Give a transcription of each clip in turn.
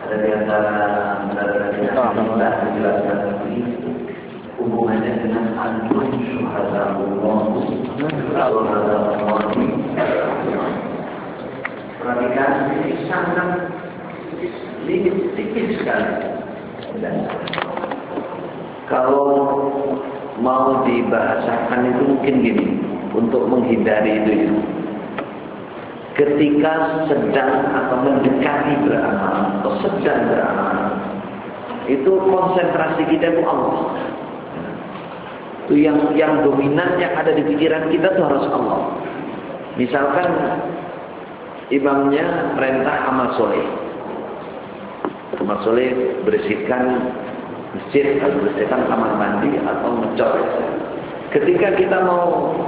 Ada di antara kita menjelaskan ini hubungannya dengan antum syuhada Allah. Perhatikan ini sangat tipis sekali. Kalau mau dibahasakan itu mungkin gini, untuk menghindari itu. Ketika sedang atau mendekati beramal atau sedang beramal, itu konsentrasi kita itu Allah. Itu yang dominan yang ada di pikiran kita itu harus Allah. Misalkan imamnya perintah amal soleh. Amal soleh bersihkan masjid atau bersihkan kamar mandi atau ngecor. Ketika kita mau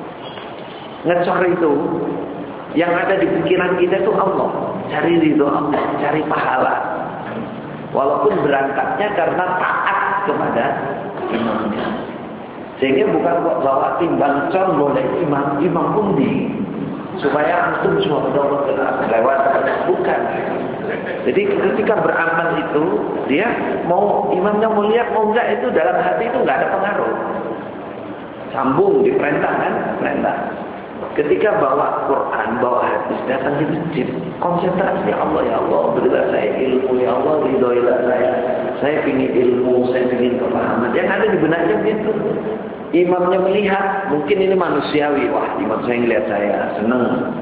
ngecor itu, yang ada di pikiran kita itu Allah, cari ridho Allah, cari pahala. Walaupun berangkatnya karena taat kepada imamnya. Sehingga bukan bawa timbang con boleh imam pundi supaya antum semua lewat, bukan. Jadi ketika beramal itu dia mau imamnya mau lihat mau enggak, itu dalam hati itu enggak ada pengaruh. Sambung diperintah kan, perintah. Ketika bawa Quran, bawa hadis, datang di masjid, konsentrasi Allah, ya Allah, berilah saya ilmu, ya Allah, ridhoilah saya ingin ilmu, saya ingin kepahaman. Yang ada di benaknya begitu. Imamnya melihat, mungkin ini manusiawi, wah imam saya ngelihat saya, senang.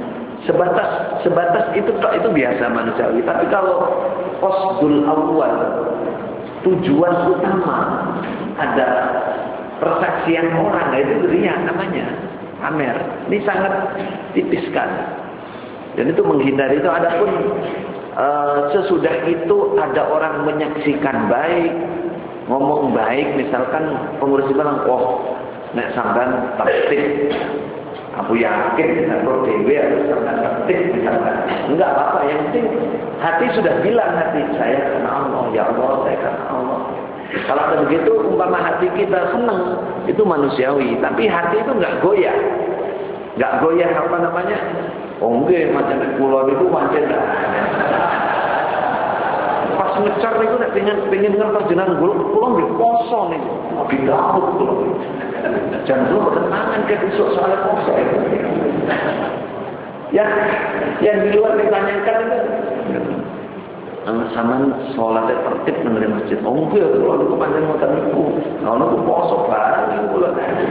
Sebatas itu biasa manusiawi. Tapi kalau qasdul awal, tujuan utama ada persaksian orang, itu riya namanya. Amer, ini sangat tipis sekali. Dan itu menghindari itu. Adapun sesudah itu ada orang menyaksikan baik, ngomong baik, misalkan pengurus bilang, oh, nek sampean tertib, aku yakin kalau dewe harus sampean tertib misalkan. Enggak apa-apa, yang penting hati sudah bilang, hati saya karena Allah, ya Allah, saya karena Allah. Kalau begitu umpama hati kita senang, itu manusiawi, tapi hati itu enggak goyah. Enggak goyah apa namanya? Oh nggih, macam kula itu pancen dah. Pas ngecor niku nek pengen ngertos jenengan kula nggih poso niku. Abi Daud kula. Jangan kula bertentangan ke besok soal poso. Yang di luar ditanyakan itu sama sholatnya tertib menerima masjid. Oh enggak, kalau itu panjang motor niku, kalau itu poso barang niku.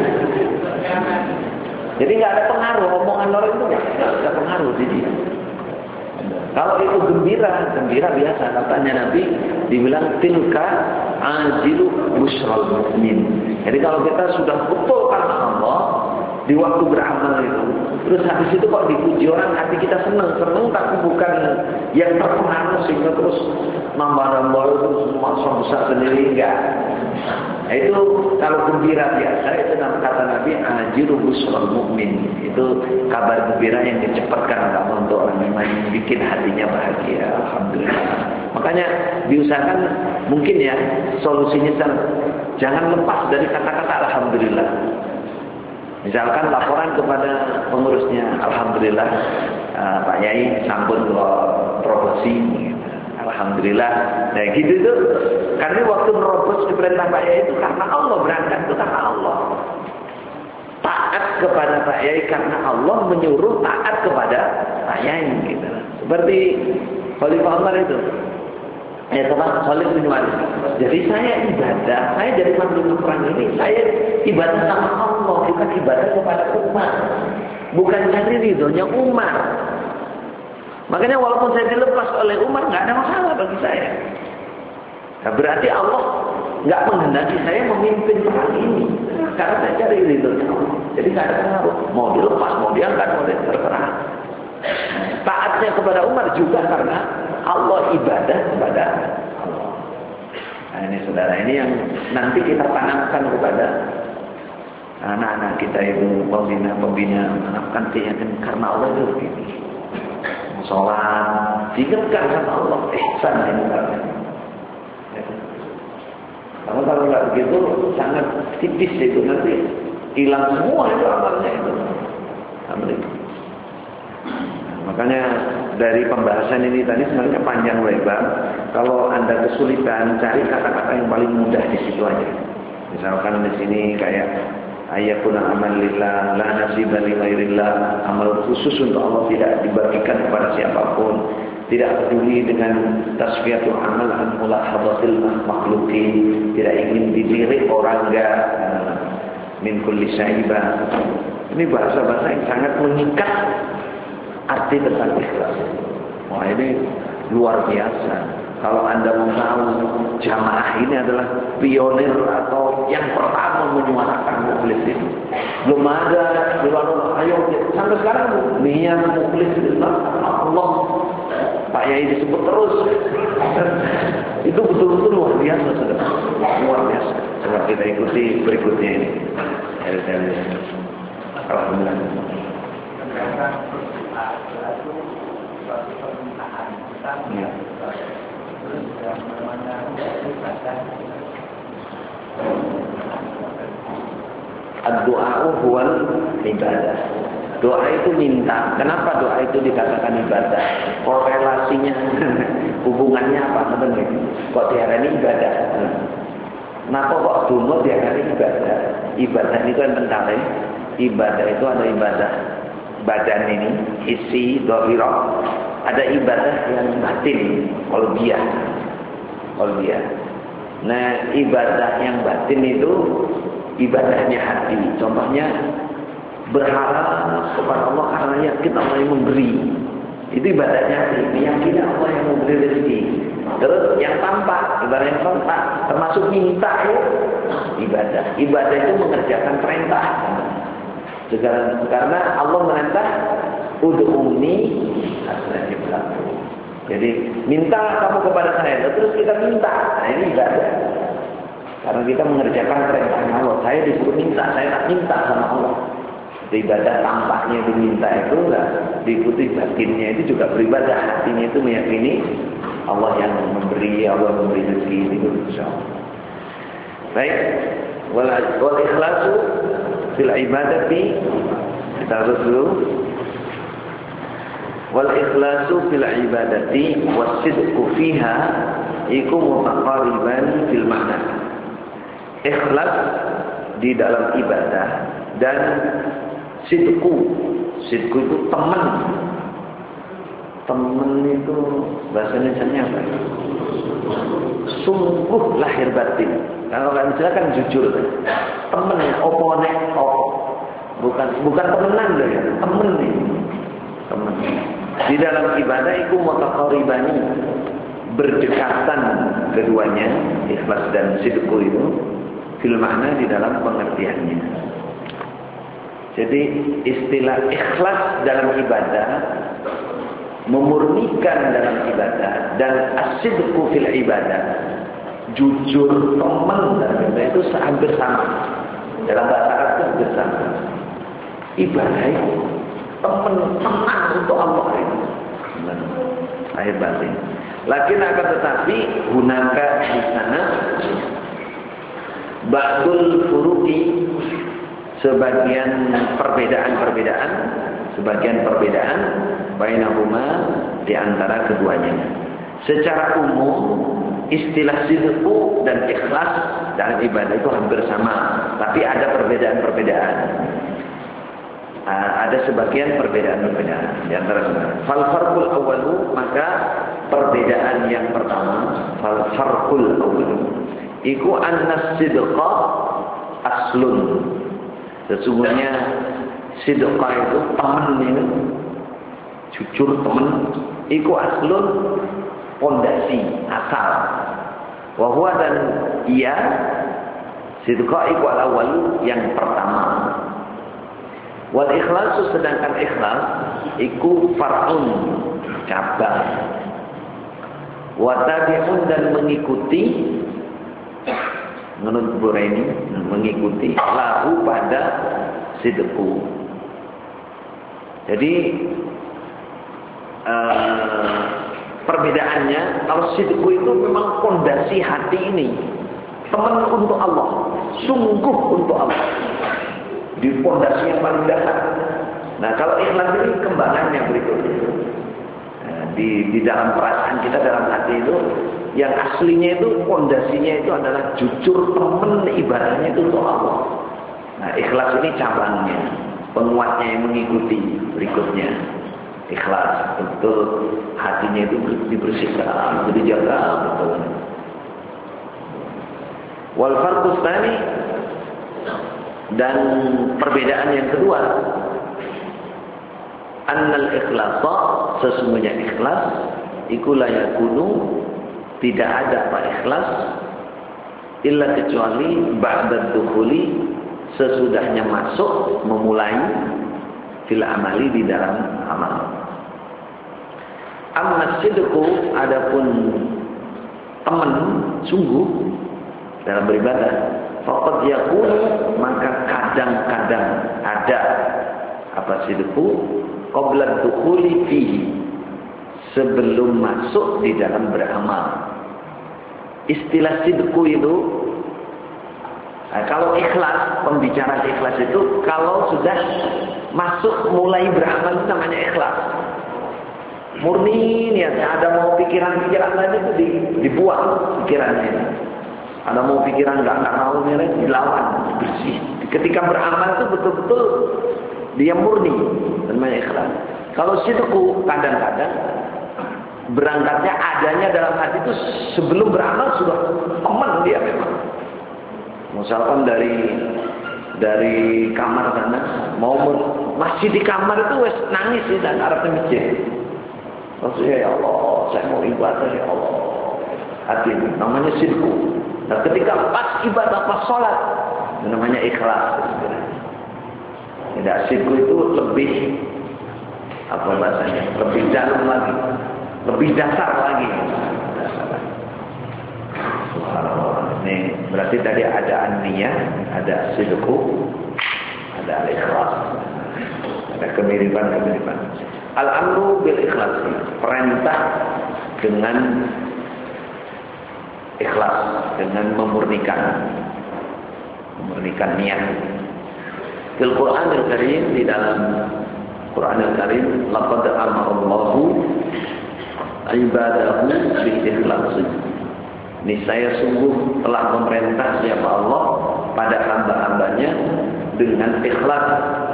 Jadi nggak ada pengaruh omongan orang itu, nggak ada pengaruh di dia. Kalau itu gembira biasa. Katanya Nabi dibilang tilka ajilu busral mukmin. Jadi kalau kita sudah betul karena Allah di waktu beramal itu, terus habis itu kok dipuji orang, hati kita senang tapi bukan yang terpengaruh sehingga terus nambah terus masuk besar sendiri, enggak. Nah, itu kalau gembira biasa, itu kata Nabi ajiru busral mukmin. Itu kabar gembira yang dicepatkan Allah untuk orang yang bikin hatinya bahagia. Alhamdulillah. Makanya diusahakan mungkin ya solusinya jangan lepas dari kata-kata alhamdulillah. Misalkan laporan kepada pengurusnya, alhamdulillah Pak Yai sampun promosi, alhamdulillah. Nah gitu tuh, karena waktu merobos di perintah Pak Yai itu karena Allah, berangkat itu karena Allah. Taat kepada Pak Yai karena Allah menyuruh taat kepada Pak Yai. Gitu. Seperti Khalifah Umar itu. Ya teman Khalid bin Walid. Jadi saya ibadah, saya jadi panglima perang ini, saya ibadah sama Allah, bukan ibadah kepada umat. Bukan cari ridhonya umat. Makanya walaupun saya dilepas oleh Umar, nggak ada masalah bagi saya. Nah, berarti Allah nggak menghendaki saya memimpin perang ini, karena saya cari ridhonya Allah. Jadi nggak ada pengaruh. Mau dilepas, mau diangkat, mau terserah. Taatnya kepada Umar juga karena Allah, ibadah kepada Allah. Nah ini saudara, ini yang nanti kita tanamkan kepada anak-anak kita, itu pembina menanamkan keyakinan karena Allah itu begini. Sholat diingatkan sama Allah, ihsan ini karena. Kalau nggak begitu sangat tipis itu, nanti hilang semua itu amalnya itu. Alhamdulillah. Makanya dari pembahasan ini tadi sebenarnya panjang lebar. Kalau Anda kesulitan, cari kata-kata yang paling mudah di situ aja. Misalkan di sini kayak ayakuna amal lillah, la nasiba li ghairillah, amal khusus untuk Allah tidak dibagikan kepada siapapun, tidak peduli dengan tasfiyatul amal an mulahadatil makhluqin, tidak ingin dilirik orang enggak, min kulli syaiba. Ini bahasa-bahasa yang sangat mengikat arti tentang ikhlas. Wah, ini luar biasa. Kalau Anda mau tahu, jamaah ini adalah pionir atau yang pertama menyuarakan mukhlis ini. Belum ada, ayo sampai sekarang niat mukhlis Allah. Pak Yai disebut terus. Itu betul-betul luar biasa, saudara. Luar biasa. Coba kita ikuti berikutnya ini. Alhamdulillah. Ya. Ad-du'a'u huwal ibadah. Doa itu minta. Kenapa doa itu dikatakan ibadah? Korelasinya, hubungannya apa? Kok diarani ibadah? Kenapa kok dungo diarani ibadah? Ibadah itu yang pentale. Ibadah itu ada ibadah badan ini, isi, dohirah. Ada ibadah yang batin, qalbiyah. Nah, ibadah yang batin itu ibadahnya hati. Contohnya berharap kepada Allah karena yakin Allah yang memberi. Itu ibadahnya hati. Meyakini Allah yang memberi rezeki. Terus yang tampak, ibadah yang tampak, termasuk minta ya, ibadah. Ibadah itu mengerjakan perintah. Karena Allah merintah ud'uni astajib lakum. Jadi minta kamu kepada saya, terus kita minta. Nah, ini ibadah. Karena kita mengerjakan perintah Allah. Saya disuruh minta, saya tak minta sama Allah. Ibadah tampaknya itu minta itu enggak diikuti batinnya itu juga beribadah. Hatinya itu meyakini Allah yang memberi, Allah memberi rezeki itu insyaallah. Baik, wal ikhlasu fil ibadati, kita terus dulu. Wal ikhlasu fil ibadati wasidqu fiha iku mutaqariban fil makna. Ikhlas di dalam ibadah dan sidqu itu teman itu bahasa Indonesianya apa? Sungguh lahir batin. Kalau kan kan jujur, temen, oponek, bukan temenan loh ya, temen nih, temen. Di dalam ibadah itu mutaqaribani, berdekatan keduanya, ikhlas dan sidqu itu, fil makna di dalam pengertiannya. Jadi istilah ikhlas dalam ibadah, memurnikan dalam ibadah, dan as-sidqu fil ibadah, jujur, teman dalam ibadah itu hampir sama. Dalam bahasa Arab itu hampir sama. Ibadah itu teman untuk Allah itu. Lahir batin. Lakin akan tetapi hunaka di sana ba'dul furuqi, sebagian perbedaan bainahuma di antara keduanya. Secara umum istilah sidqu dan ikhlas dalam ibadah itu hampir sama, tapi ada perbedaan-perbedaan. Ada sebagian perbedaan-perbedaan di antara mereka. Fal farqul awwalu, maka perbedaan yang pertama, fal farqul awwalu iku anna sidqa aslun. Sesungguhnya sidqa itu teman ini, jujur teman, iku aslun, pondasi, asal. Wa huwa, dan ia sidqa iku al-awwal, yang pertama. Wal ikhlasu, sedangkan ikhlas iku far'un, cabang. Wa tabi'un, dan mengikuti, menurut Buraini, mengikuti lahu pada sidqu. Jadi perbedaannya, kalau sidqu itu memang fondasi hati ini, teman untuk Allah, sungguh untuk Allah, di fondasi yang paling dasar. Nah, kalau ikhlas ini kembangan yang berikutnya. Di dalam perasaan kita, dalam hati itu yang aslinya itu fondasinya itu adalah jujur, temen ibadahnya itu untuk Allah. Nah, ikhlas ini cabangnya, penguatnya yang mengikuti berikutnya. Ikhlas, betul hatinya itu dibersihkan, dijaga betul. Wal farqus tsani, dan perbedaan yang kedua, annal ikhlasa, sesungguhnya ikhlas iku la yakunu, tidak ada apa ikhlas illa kecuali ba'da dukhuli, sesudahnya masuk, memulai fil amali, di dalam amal. Amma sidqu, adapun teman sungguh dalam beribadah, faqad yakunu, maka kadang-kadang ada apa sidqu qabla dukhuli fihi, sebelum masuk di dalam beramal. Istilah sidqu itu, kalau ikhlas, pembicaraan ikhlas itu kalau sudah masuk mulai beramal itu namanya ikhlas. Murni niatnya, ada mau pikiran-pikiran lain itu dibuang pikirannya. Ada mau pikiran nggak mau niat, dilawan, bersih. Ketika beramal itu betul-betul dia murni, namanya ikhlas. Kalau sidqu kadang-kadang berangkatnya adanya dalam hati itu sebelum beramal sudah teman dia memang. Misalkan dari kamar sana mau masih di kamar itu wes nangis di dan arahnya masjid. Maksudnya ya Allah, saya mau ibadah ya Allah. Hati ini namanya sidqu. Nah, ketika pas ibadah, pas sholat, namanya ikhlas. Tidak, sidqu itu lebih apa bahasanya? Lebih dalam lagi. Lebih dasar lagi. Ini berarti tadi ada an-niyah, ada sidqu, ada al-ikhlas. Ada kemiripan-kemiripan. Al-amru bil ikhlas, perintah dengan ikhlas, dengan memurnikan niat. Fil Quran Al-Karim, di dalam Quran Al-Karim, laqad amarallahu ibadahu bil ikhlas. Niscaya sungguh telah memerintah siapa Allah pada hamba-hambanya dengan ikhlas.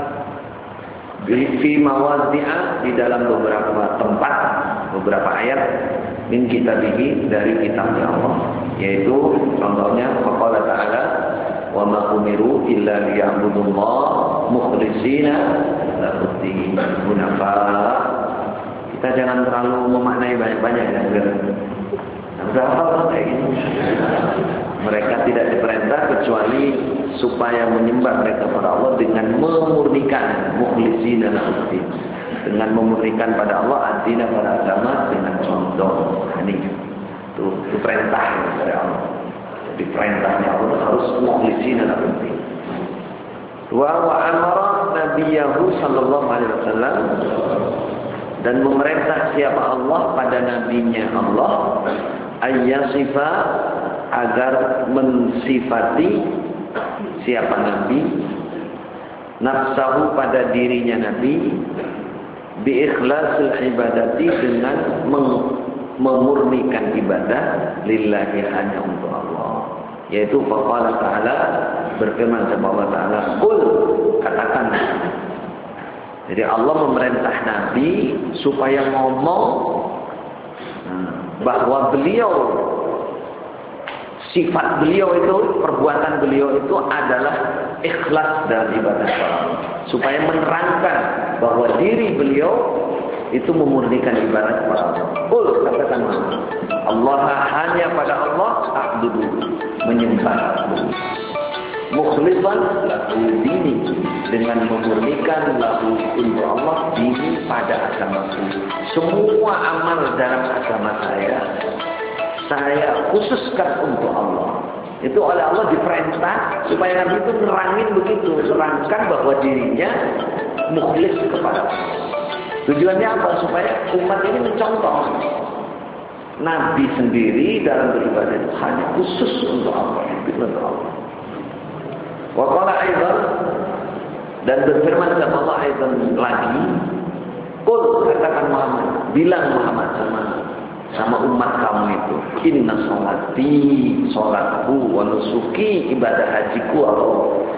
Fi mawadhi'a, di dalam beberapa tempat, beberapa ayat min kitabihi, dari kitabnya Allah, yaitu contohnya qala ta'ala wa ma umiru illa liya'budullaha mukhlishina lahu-d-din hunafa. Kita jangan terlalu memaknai banyak-banyak ya. Udah hafal kayak gini. Mereka tidak diperintah kecuali supaya menyembah mereka kepada Allah dengan memurnikan, mukhlishina lahu-d-din, dengan memurnikan pada Allah ad-din, pada agama, dengan contoh. Ini itu perintah dari Allah. Jadi perintahnya Allah harus mukhlishina lahu-d-din. Wa amara nabiyahu sallallahu alaihi wasallam, dan memerintah siapa Allah pada nabinya Allah, ayyasifa, agar mensifati siapa nabi, nafsahu, pada dirinya nabi, bi ikhlasil ibadati, dengan memurnikan ibadah lillahi, hanya untuk Allah. Yaitu faqala ta'ala, berfirman Allah Ta'ala, qul, katakan. Jadi Allah memerintah Nabi supaya ngomong bahwa beliau, sifat beliau itu, perbuatan beliau itu adalah ikhlas dalam ibadah Allah. Supaya menerangkan bahwa diri beliau itu memurnikan ibadah kepada Allah. Katakan Allah, hanya pada Allah a'budu, menyembah. Mukhlishan lahu dini, dengan memurnikan lahu, untuk Allah, dini, pada agamaku. Semua amal dalam agama saya khususkan untuk Allah. Itu oleh Allah diperintah supaya Nabi itu nerangin begitu, nerangkan bahwa dirinya mukhlis kepada Allah. Tujuannya apa? Supaya umat ini mencontoh Nabi sendiri dalam beribadah itu hanya khusus untuk Allah, untuk Allah. Wa qala aidan, dan berfirman kepada Allah aidan lagi, qul, katakan Muhammad, bilang Muhammad sama sama umat kamu itu. Inna sholati, sholatku, wa nusuki, ibadah hajiku atau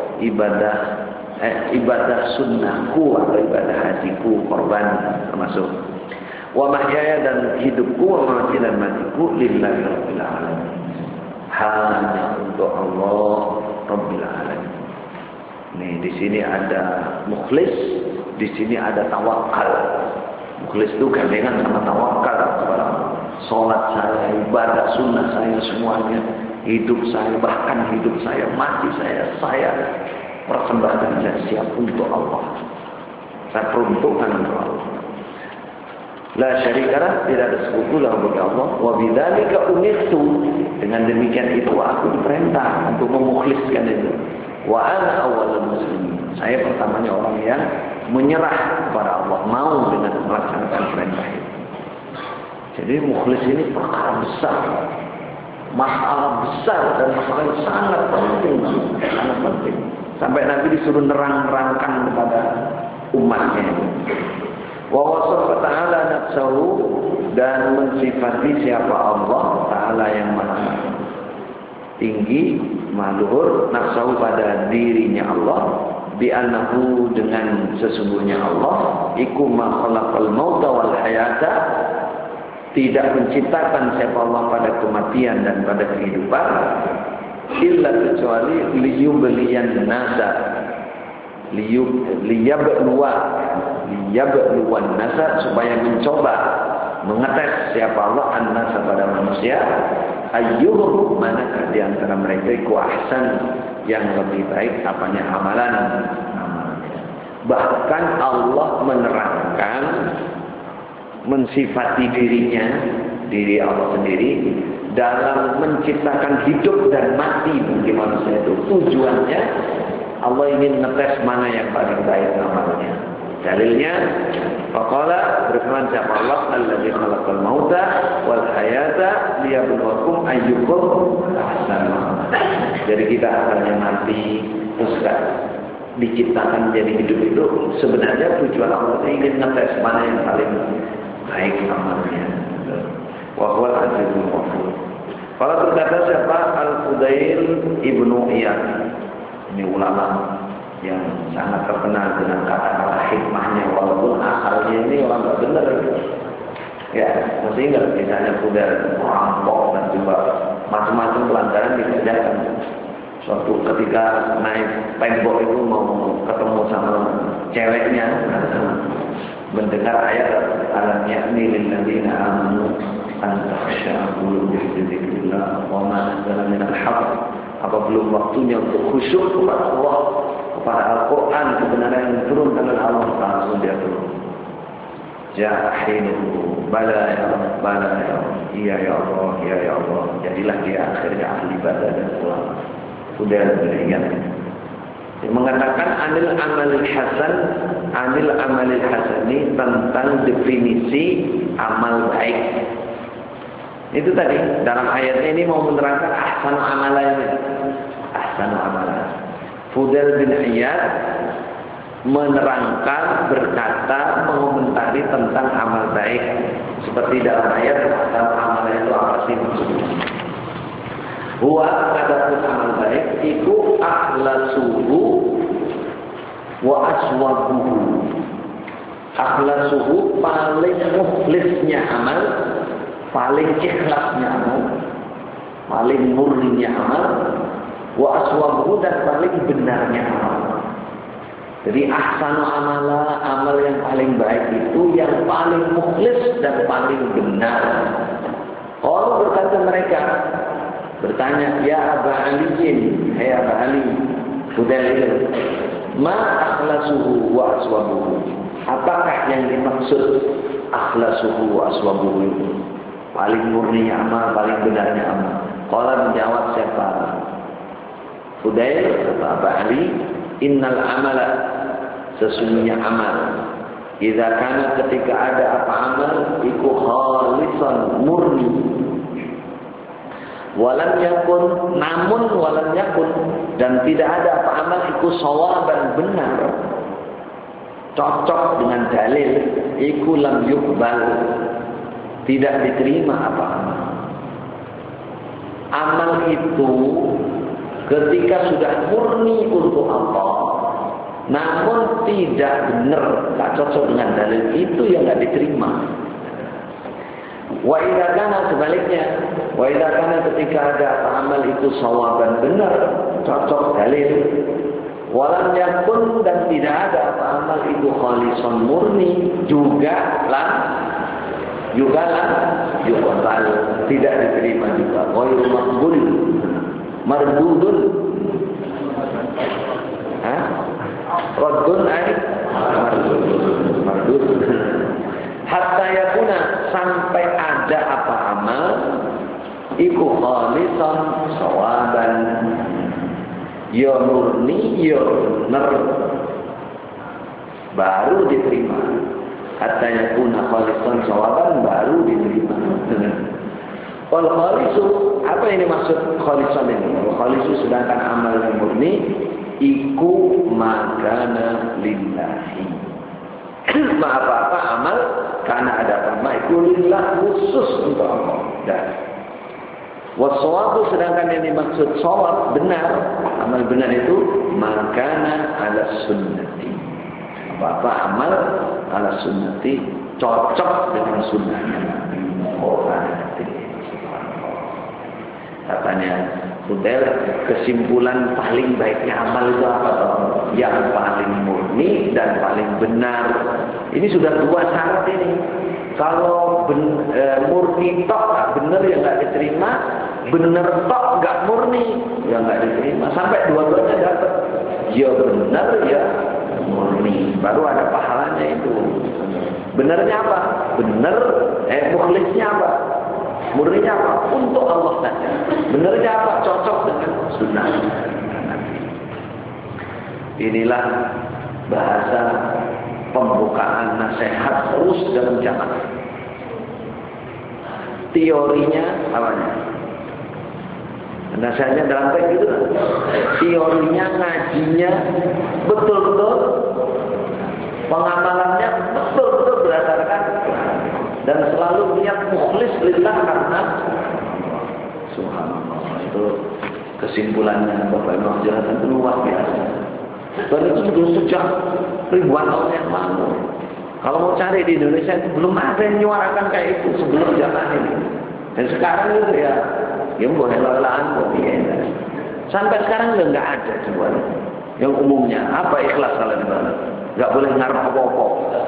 ibadah sunnahku atau ibadah hajiku, korban termasuk. Wa mahyaya dan hidupku, wa mamati dan matiku lillahi rabbil alamin. Hanya untuk Allah rabbil alamin. Nih di sini ada mukhlis, di sini ada tawakal. Mukhlis itu gandengan sama tawakal kepada Allah. Salat saya, ibadah sunnah saya semuanya, hidup saya, bahkan hidup saya, mati saya persembahkan dan siap untuk Allah. Saya peruntukkan untuk Allah. La syarikalah, tidak ada sekutulah bagi Allah. Wa bidzalika umirtu, dengan demikian itu aku diperintah untuk memukhliskan itu. Wa ana awwalul muslimin, saya pertamanya orang yang menyerah kepada Allah, mau dengan melaksanakan perintah itu. Jadi mukhlis ini perkara besar, masalah besar dan masalah yang sangat penting, sangat penting. Sampai Nabi disuruh nerang-nerangkan kepada umatnya. Wa wasafa ta'ala nafsahu, dan mensifati siapa Allah Ta'ala yang maha tinggi, maha luhur, nafsahu pada dirinya Allah, bi'annahu dengan sesungguhnya Allah, iku ma khalaqal mauta wal hayata, tidak menciptakan siapa Allah pada kematian dan pada kehidupan, illa kecuali liyubliyan nasa, liyabluwan nasa, supaya mencoba mengetes siapa Allah an-nasa pada manusia, ayyuhum, manakah di antara mereka iku ahsan, yang lebih baik apanya amalannya. Bahkan Allah menerangkan, mensifati dirinya, diri Allah sendiri dalam menciptakan hidup dan mati bagi manusia itu. Tujuannya Allah ingin ngetes mana yang paling baik amalnya. Dalilnya, faqala, berfirman siapa Allah, alladzi khalaqal mauta wal hayata liyabluwakum ayyukum ahsanu amala. Jadi kita asalnya mati, terus diciptakan jadi hidup itu sebenarnya tujuan Allah ingin ngetes mana yang paling baik amalnya. Wa huwal azizul ghafur. Para berkata siapa? Al-Fudail Ibnu Iyad. Ini ulama yang sangat terkenal dengan kata-kata hikmahnya, walaupun asalnya ini orang tak benar. Ya, masih ingat misalnya Fudail rampok dan juga macam-macam pelantaran dikerjakan. Suatu ketika naik tembok itu mau ketemu sama ceweknya, mendengar ayat alam ya'ni lil ladzina amanu an takhsha'a qulubuhum li dzikrillah wa ma nazala minal haqq. Apa belum waktunya untuk khusyuk kepada Allah, kepada Al-Quran, kebenaran yang turun dari Allah, langsung dia turun. Jahinu, bala ya Allah, bala ya Allah, iya ya Allah, iya ya Allah. Jadilah dia akhirnya ahli ibadah dan ulama. Sudah beringat. Dia mengatakan anil amalil hasan, anil amalil hasani, tentang definisi amal baik. Itu tadi dalam ayatnya ini mau menerangkan ahsanu amalan. Ahsanu amalan. Fudail bin Iyad menerangkan, berkata, mengomentari tentang amal baik. Seperti dalam ayat, ahsanu amalan itu apa sih maksudnya? Huwa, adapun amal baik itu akhlasuhu wa aswabuhu. Akhlasuhu, paling mukhlisnya amal, paling ikhlasnya amal, paling murninya amal, wa aswabuhu, dan paling benarnya amal. Jadi ahsanu amala, amal yang paling baik itu yang paling mukhlis dan paling benar. Kalau berkata mereka, bertanya, ya Aba Aliin, hai Aba Ali, Fudail, ma akhlasuhu wa aswabuhu. Apakah yang dimaksud akhlasuhu wa aswabuhu itu? Paling murninya amal, paling benarnya amal. Qala, menjawab siapa? Fudail atau Aba Ali, innal amala, sesungguhnya amal, idza kana, ketika ada apa amal, iku khalisan, murni, walam yakun, namun walam yakun, dan tidak ada apa amal, iku shawaban, benar, cocok dengan dalil, iku lam yuqbal, tidak diterima apa amal. Amal itu ketika sudah murni untuk Allah, namun tidak benar, tak cocok dengan dalil, itu yang nggak diterima. Wa idza kana sebaliknya, wa idza kana ketika ada amal itu sawaban, benar, cocok dalil, walam yakun, dan tidak ada amal itu khalisan murni, juga yuqbal, tidak diterima juga. Ghairu maqbul, mardudun, raddun ay mardud. Hatta yakuna, sampai ada apa amal iku khalisan sawaban, ya murni, ya benar, baru diterima. Hatta yakuna khalisan sawaban, baru diterima. Wal khalisu, apa ini maksud khalisan ini? Wal khalisu, sedangkan amal yang murni iku makana lillahi. Apa-apa amal karena ada apa iku lillah, khusus untuk Allah. Dan wassawabu, sedangkan yang dimaksud shawab, benar, amal benar itu makana ala sunnati. Apa-apa amal ala sunnati, cocok dengan sunnahnya Nabi. Katanya Fudel, kesimpulan paling baiknya amal itu apa? Yang paling murni dan paling benar. Ini sudah dua syarat ini. Kalau murni tok nggak benar, ya nggak diterima. Benar tok nggak murni, ya nggak diterima. Sampai dua-duanya dapat. Ya benar, ya murni, baru ada pahalanya itu. Benarnya apa? Benar, mukhlisnya apa? Murninya apa? Untuk Allah saja. Benarnya apa? Cocok dengan sunnah Nabi. Inilah bahasa pembukaan nasihat terus dalam jamaah. Teorinya awalnya, nasihatnya dalam teks itu. Teorinya, ngajinya betul-betul, pengamalannya betul-betul berdasarkan dan selalu niat mukhlis lillah karena subhanallah. Itu kesimpulannya Bapak Imam Jalanan itu luar biasa. Dan itu sudah sejak ribuan tahun yang lalu. Kalau mau cari di Indonesia itu belum ada yang menyuarakan kayak itu sebelum zaman ini. Dan sekarang itu ya boleh lalaan boleh. Sampai sekarang udah nggak ada jual. Yang umumnya apa ikhlas kalau di mana? Nggak boleh ngarep apa-apa.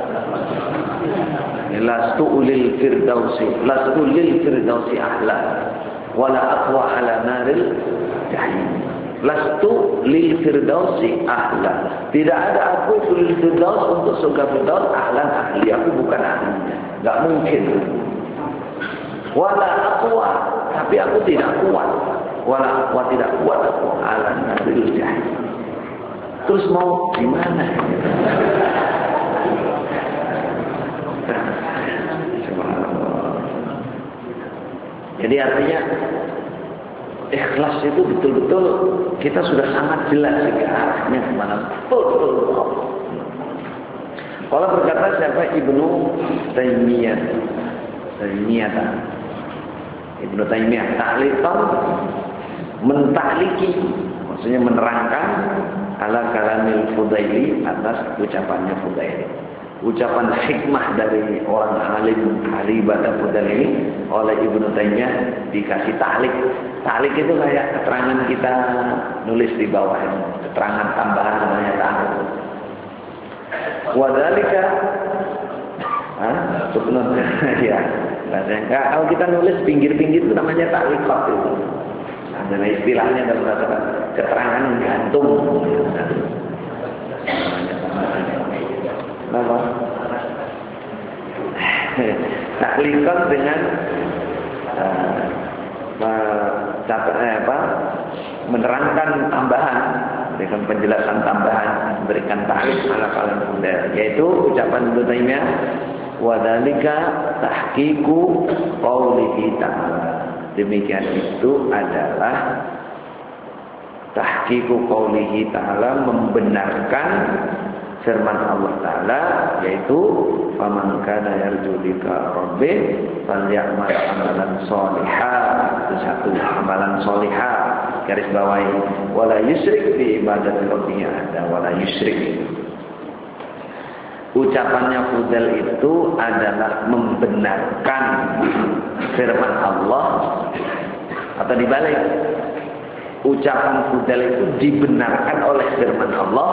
Lastu lil firdausi ahla wala aqwa ala naril jahim. Lastu lil firdausi ahla, tidak ada aku itu lil firdaus, untuk surga firdaus, ahlan ahli, aku bukan ahlinya, enggak mungkin. Wala aqwa, tapi aku tidak kuat. Wala aqwa, tidak kuat aku ala naril jahim. Terus mau gimana? Jadi artinya ikhlas itu betul-betul kita sudah sangat jelas juga arahnya kemana. Betul-betul. Kalau berkata siapa? Ibnu Taimiyah. Ibnu Taimiyah ta'liqan, mentakliki, maksudnya menerangkan ala kalamil Fudaili, atas ucapannya Fudaili. Ucapan hikmah dari orang alim ahli ibadah Fudail ini oleh Ibnu Taimiyah dikasih ta'liq. Ta'liq itu kayak keterangan kita nulis di bawah ini, keterangan tambahan namanya ta'liq. Wadzalika subnun ya. Kalau kita nulis pinggir-pinggir itu namanya ta'liqat itu. Ada istilahnya dalam bahasa keterangan gantung. Apa? Ta'liqan dengan menerangkan tambahan, dengan penjelasan tambahan, memberikan ta'liq ala kalam Fudail, yaitu ucapan Ibnu Taimiyah, wa dzalika tahqiqu qaulihi ta'ala. Demikian itu adalah tahqiqu qaulihi ta'ala, membenarkan firman Allah Ta'ala, yaitu faman kana yarju liqa rabbih falyamal amalan sholihan. Itu satu, amalan sholihan, garis bawahi, wala yusyrik bi ibadati rabbih ahada, wala yusyrik. Ucapannya Fudail itu adalah membenarkan firman Allah, atau dibalik, ucapan Fudail itu dibenarkan oleh firman Allah.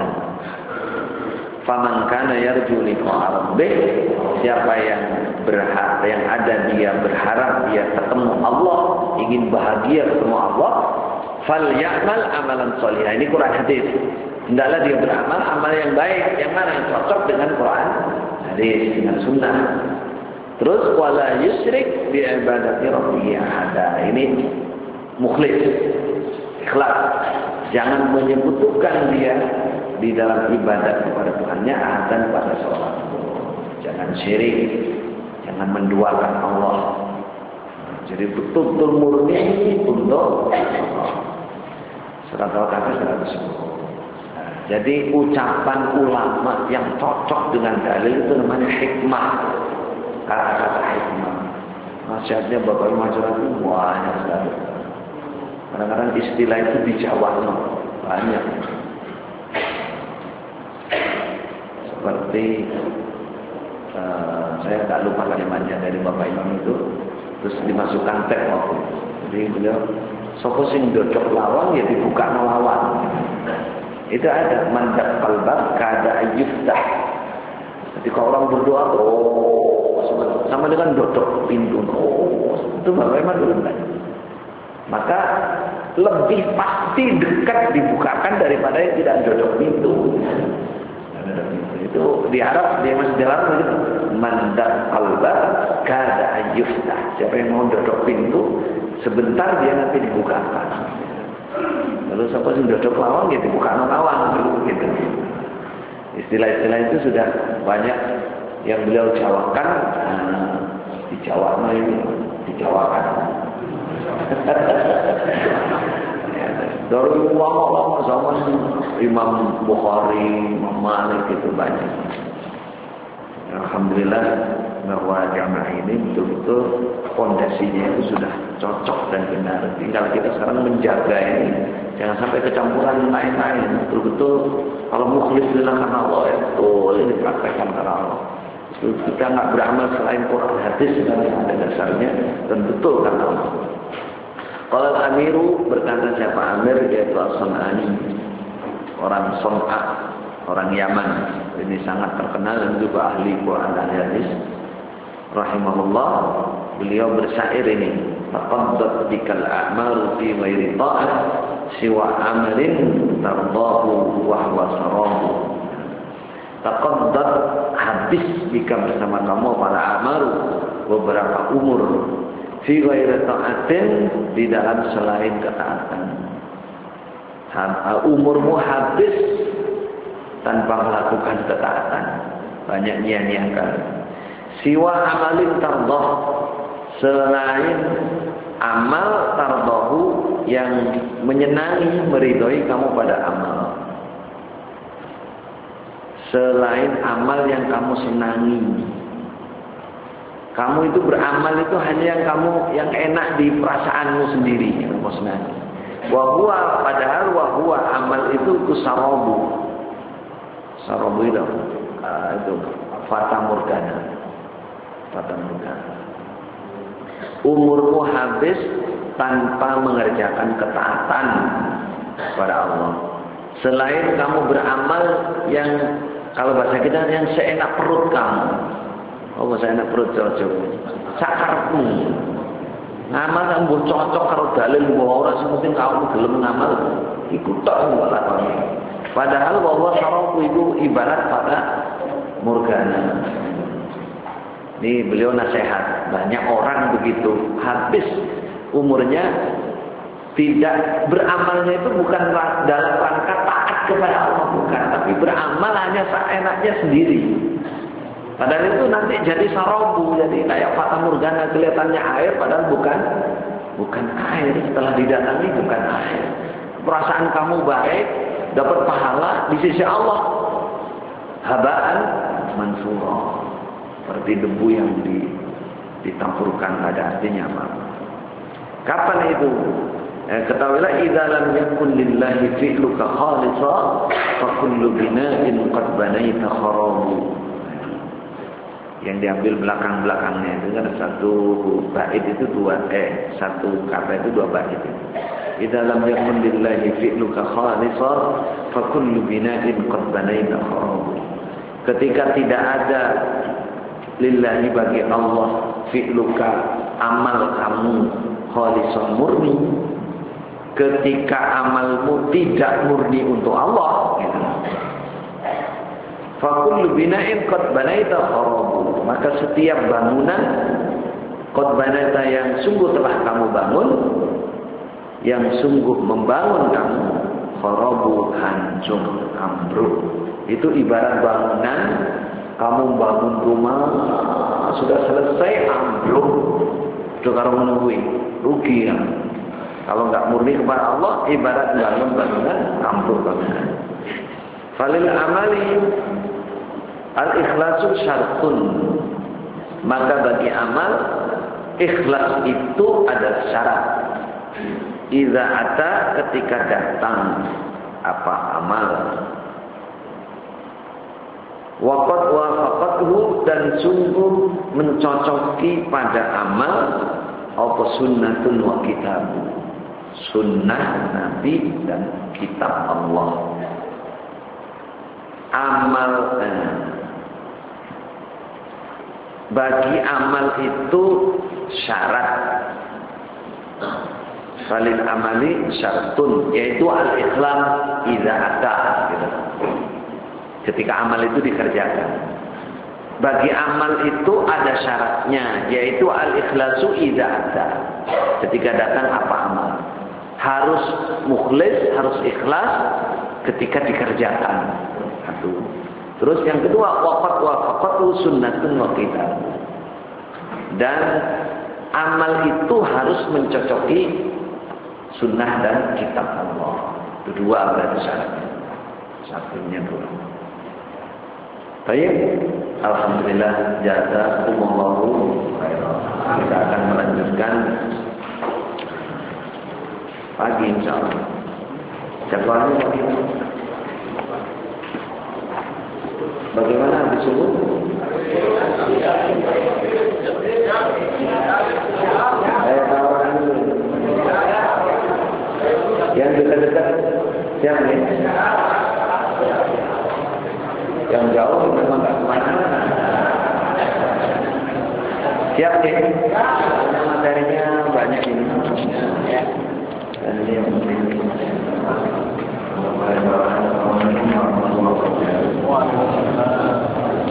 Faman kana yarju liqa rabbih, siapa yang berharap, yang ada dia berharap dia ketemu Allah, ingin bahagia ketemu Allah, falyamal amalan sholihan. Ini Quran hadis. Hendaklah dia beramal amal yang baik, yang mana yang cocok dengan Quran hadis, dengan sunnah. Terus wala yusyrik bi ibadati rabbih ahada. Ini mukhlis, ikhlas. Jangan menyebutkan dia di dalam ibadat kepada Tuhannya ahadan pada seorang. Jangan syirik, jangan menduakan Allah. Jadi betul-betul murni untuk Allah. Surat Al-Kahfi 110. Jadi ucapan ulama yang cocok dengan dalil itu namanya hikmah. Kata-kata hikmah. Nasihatnya Bapak Imam itu banyak sekali. Kadang-kadang istilah itu dijawab banyak. Seperti saya tak lupa kalimatnya dari Bapak Imam itu, terus dimasukkan teks waktu. Jadi beliau sapa sing dodok lawang ya dibuka lawang. Itu ada mandak qalbak kada yuftah. Jadi kalau orang berdoa sama dengan dodok pintu. Itu bagaimana dulu kan? Maka lebih pasti dekat dibukakan daripada yang tidak dodok pintu. Itu diharap dia masih jalan begitu. Mandak qalbak kada yuftah. Siapa yang mau dodok pintu, sebentar dia nanti dibukakan. Lalu siapa sih dodok lawang ya dibuka lawang gitu. Istilah-istilah itu sudah banyak yang beliau jawakan, dijawakan. Dari ulama-ulama zaman Imam Bukhari, Imam Malik itu banyak. Alhamdulillah bahwa jamaah ini betul-betul fondasinya itu sudah cocok dan benar. Tinggal kita sekarang menjaga ini, jangan sampai kecampuran lain-lain. Betul-betul kalau mukhlis lillah karena Allah ya betul ini dipraktekkan karena Allah. Kita nggak beramal selain Quran hadis yang ada dasarnya dan betul karena Allah. Kalau Amiru berkata siapa Amir, yaitu As-San'ani, orang Son'a, orang Yaman. Ini sangat terkenal dan juga ahli Quran dan hadis. Rahimahullah, beliau bersyair ini, taqaddat bikal a'malu fi ghairi ta'ah siwa amalin tardahu wa huwa sarahu. Taqaddat, habis bika bersama kamu para amalu beberapa umur fi ghairi ta'atin, di dalam selain ketaatan. Umurmu habis tanpa melakukan ketaatan, banyak nyanyiakan. Siwa amalin tardah, selain amal tardahu yang menyenangi, meridhoi kamu pada amal. Selain amal yang kamu senangi. Kamu itu beramal itu hanya yang enak di perasaanmu sendiri, yang kamu senangi. Wahua, padahal wahua amal itu sarabu. Sarabu itu fata morgana. Umurmu habis tanpa mengerjakan ketaatan kepada Allah. Selain kamu beramal yang kalau bahasa kita yang seenak perut kamu. Oh, seenak perut cocok. Sakarmu. Ngamal yang cocok kalau dalil bahwa orang sepenting kamu gelem ngamal ikut tak lakoni. Padahal bahwa sarafu itu ibarat pada morgana. Ini beliau nasihat, banyak orang begitu habis umurnya tidak beramalnya itu bukan dalam rangka taat kepada Allah, bukan, tapi beramal hanya seenaknya sendiri. Padahal itu nanti jadi sarabu, jadi kayak fata morgana, kelihatannya air padahal bukan air, setelah didatangi bukan air. Perasaan kamu baik, dapat pahala di sisi Allah. habaan mansura, seperti debu yang ditampurkan, pada artinya apa? Kapan itu? Ketahuilah idza lam yakun lillahi fi'luka khalisa fa kullu bina'in qad banaita kharabu. Yang diambil belakang-belakangnya itu kan satu bait itu satu kata itu dua bait itu. Idza lam yakun lillahi fi'luka khalisa fa kullu bina'in qad banaita kharabu. Ketika tidak ada lillahi bagi Allah fi'luka, amal kamu khalisan murni, ketika amalmu tidak murni untuk Allah gitu. Fa kullu bina'in qad banaita kharabu, maka setiap bangunan qad banaita yang sungguh telah kamu bangun, yang sungguh membangun kamu, kharabu hancur ambruk. Itu ibarat bangunan, kamu bangun rumah sudah selesai ambruk, itu kalau menunggu rugi ya. Kalau nggak murni kepada Allah, ibarat bangun bangunan ambruk bangunan. Falil amali al-ikhlasu syartun, maka bagi amal ikhlas itu ada syarat. Idza ata, ketika datang apa amal, waqad wafaqathu, dan sungguh mencocoki pada amal apa sunnatun wa kitab, sunnah Nabi dan kitab Allah. Amal bagi amal itu syarat. Falil amali syartun, yaitu al-ikhlas idza ata gitu. Ketika amal itu dikerjakan, bagi amal itu ada syaratnya, yaitu al-ikhlasu idza ata. Ketika datang apa amal, harus mukhlis, harus ikhlas ketika dikerjakan. Satu. Terus yang kedua, waqad wafaqatu sunnatun wa kitab, dan amal itu harus mencocoki sunnah dan kitab Allah. Itu dua berarti syaratnya. Satunya dulu. Baik, alhamdulillah, jazakumullahu khairan. Kita akan melanjutkan pagi insyaallah. Jadwalnya pagi. Bagaimana di subuh? Saya tawarkan dulu. Yang dekat-dekat siap nih? Yang jauh memang tak kemana-mana. Siap nih? Karena materinya banyak ini. Dan ini